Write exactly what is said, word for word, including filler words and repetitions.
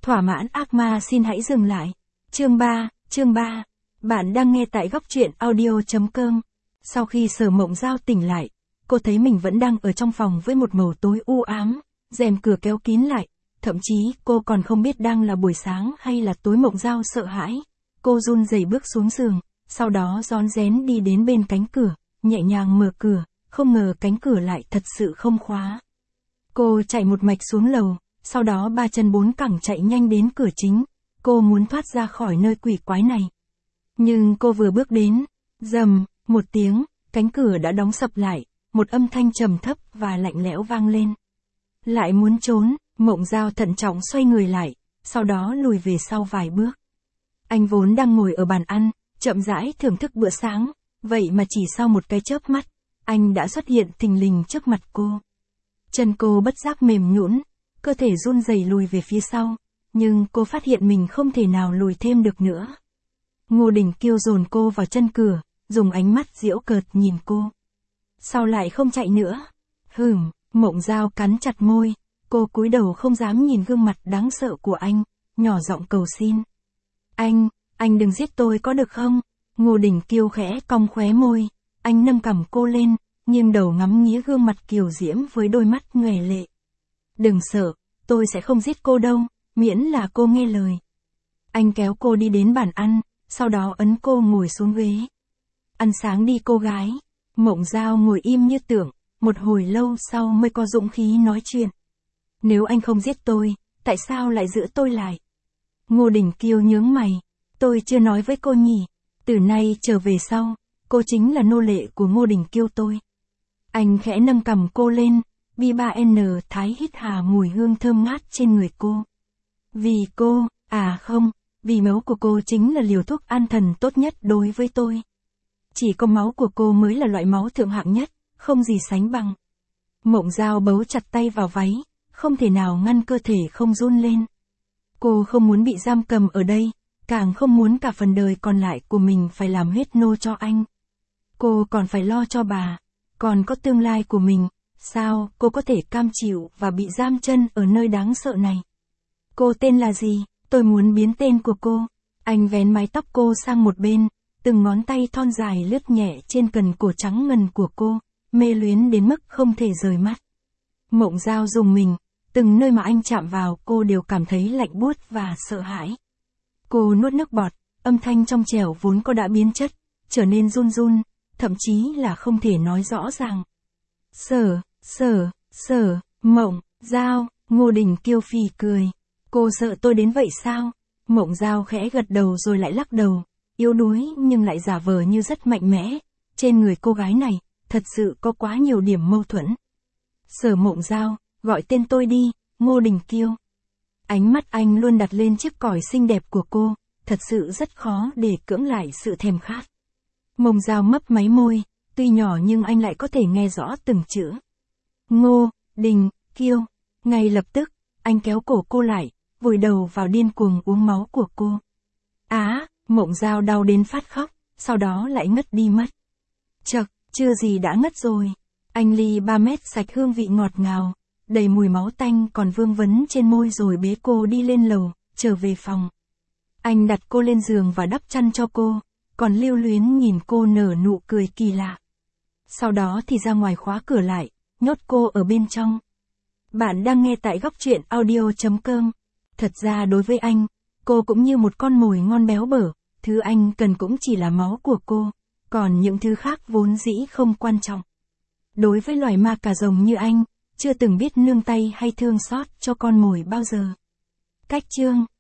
Thỏa mãn ác ma xin hãy dừng lại. Chương ba, chương ba. Bạn đang nghe tại góc truyện audio.com. Sau khi Sở Mộng Dao tỉnh lại, cô thấy mình vẫn đang ở trong phòng với một màu tối u ám, rèm cửa kéo kín lại, thậm chí cô còn không biết đang là buổi sáng hay là tối. Mộng Dao sợ hãi, cô run rẩy bước xuống giường, sau đó rón rén đi đến bên cánh cửa, nhẹ nhàng mở cửa, không ngờ cánh cửa lại thật sự không khóa. Cô chạy một mạch xuống lầu, sau đó ba chân bốn cẳng chạy nhanh đến cửa chính, cô muốn thoát ra khỏi nơi quỷ quái này. Nhưng cô vừa bước đến, rầm, một tiếng, cánh cửa đã đóng sập lại, một âm thanh trầm thấp và lạnh lẽo vang lên. Lại muốn trốn, Mộng Dao thận trọng xoay người lại, sau đó lùi về sau vài bước. Anh vốn đang ngồi ở bàn ăn, chậm rãi thưởng thức bữa sáng, vậy mà chỉ sau một cái chớp mắt, anh đã xuất hiện thình lình trước mặt cô. Chân cô bất giác mềm nhũn, cơ thể run rẩy lùi về phía sau, nhưng cô phát hiện mình không thể nào lùi thêm được nữa. Ngô Đình Kiêu dồn cô vào chân cửa, dùng ánh mắt giễu cợt nhìn cô. Sao lại không chạy nữa? Hửm, Mộng Dao cắn chặt môi, cô cúi đầu không dám nhìn gương mặt đáng sợ của anh, nhỏ giọng cầu xin. Anh, anh đừng giết tôi có được không? Ngô Đình Kiêu khẽ cong khóe môi, anh nâng cằm cô lên, nghiêng đầu ngắm nghía gương mặt kiều diễm với đôi mắt nhòe lệ. Đừng sợ, tôi sẽ không giết cô đâu, miễn là cô nghe lời. Anh kéo cô đi đến bàn ăn, sau đó ấn cô ngồi xuống ghế. Ăn sáng đi cô gái. Mộng Dao ngồi im như tưởng, một hồi lâu sau mới có dũng khí nói chuyện. Nếu anh không giết tôi, tại sao lại giữ tôi lại? Ngô Đình Kiêu nhướng mày, tôi chưa nói với cô nhỉ, từ nay trở về sau, cô chính là nô lệ của Ngô Đình Kiêu tôi. Anh khẽ nâng cằm cô lên, B ba N Thái hít hà mùi hương thơm ngát trên người cô. Vì cô, à không, vì máu của cô chính là liều thuốc an thần tốt nhất đối với tôi. Chỉ có máu của cô mới là loại máu thượng hạng nhất, không gì sánh bằng. Mộng Dao bấu chặt tay vào váy, không thể nào ngăn cơ thể không run lên. Cô không muốn bị giam cầm ở đây, càng không muốn cả phần đời còn lại của mình phải làm huyết nô cho anh. Cô còn phải lo cho bà, còn có tương lai của mình, sao cô có thể cam chịu và bị giam chân ở nơi đáng sợ này? Cô tên là gì? Tôi muốn biến tên của cô. Anh vén mái tóc cô sang một bên, từng ngón tay thon dài lướt nhẹ trên cần cổ trắng ngần của cô, mê luyến đến mức không thể rời mắt. Mộng Dao rùng mình, từng nơi mà anh chạm vào cô đều cảm thấy lạnh buốt và sợ hãi. Cô nuốt nước bọt, âm thanh trong trẻo vốn có đã biến chất, trở nên run run, thậm chí là không thể nói rõ ràng. Sở, sở, sở, Mộng Dao, Ngô Đình Kiêu phì cười. Cô sợ tôi đến vậy sao? Mộng Dao khẽ gật đầu rồi lại lắc đầu, yếu đuối nhưng lại giả vờ như rất mạnh mẽ. Trên người cô gái này, thật sự có quá nhiều điểm mâu thuẫn. Sở Mộng Dao, gọi tên tôi đi, Ngô Đình Kiêu. Ánh mắt anh luôn đặt lên chiếc còi xinh đẹp của cô, thật sự rất khó để cưỡng lại sự thèm khát. Mộng Dao mấp máy môi, tuy nhỏ nhưng anh lại có thể nghe rõ từng chữ. Ngô Đình Kiêu. Ngay lập tức, anh kéo cổ cô lại, vùi đầu vào điên cuồng uống máu của cô. Á, Mộng Dao đau đến phát khóc, sau đó lại ngất đi mất. Chậc, chưa gì đã ngất rồi. Anh ly ba mét sạch hương vị ngọt ngào, đầy mùi máu tanh còn vương vấn trên môi rồi bế cô đi lên lầu, trở về phòng. Anh đặt cô lên giường và đắp chăn cho cô, còn lưu luyến nhìn cô nở nụ cười kỳ lạ. Sau đó thì ra ngoài khóa cửa lại, nhốt cô ở bên trong. Bạn đang nghe tại góc truyện audio.com. Thật ra đối với anh, cô cũng như một con mồi ngon béo bở, thứ anh cần cũng chỉ là máu của cô, còn những thứ khác vốn dĩ không quan trọng. Đối với loài ma cà rồng như anh, chưa từng biết nương tay hay thương xót cho con mồi bao giờ. Cách chương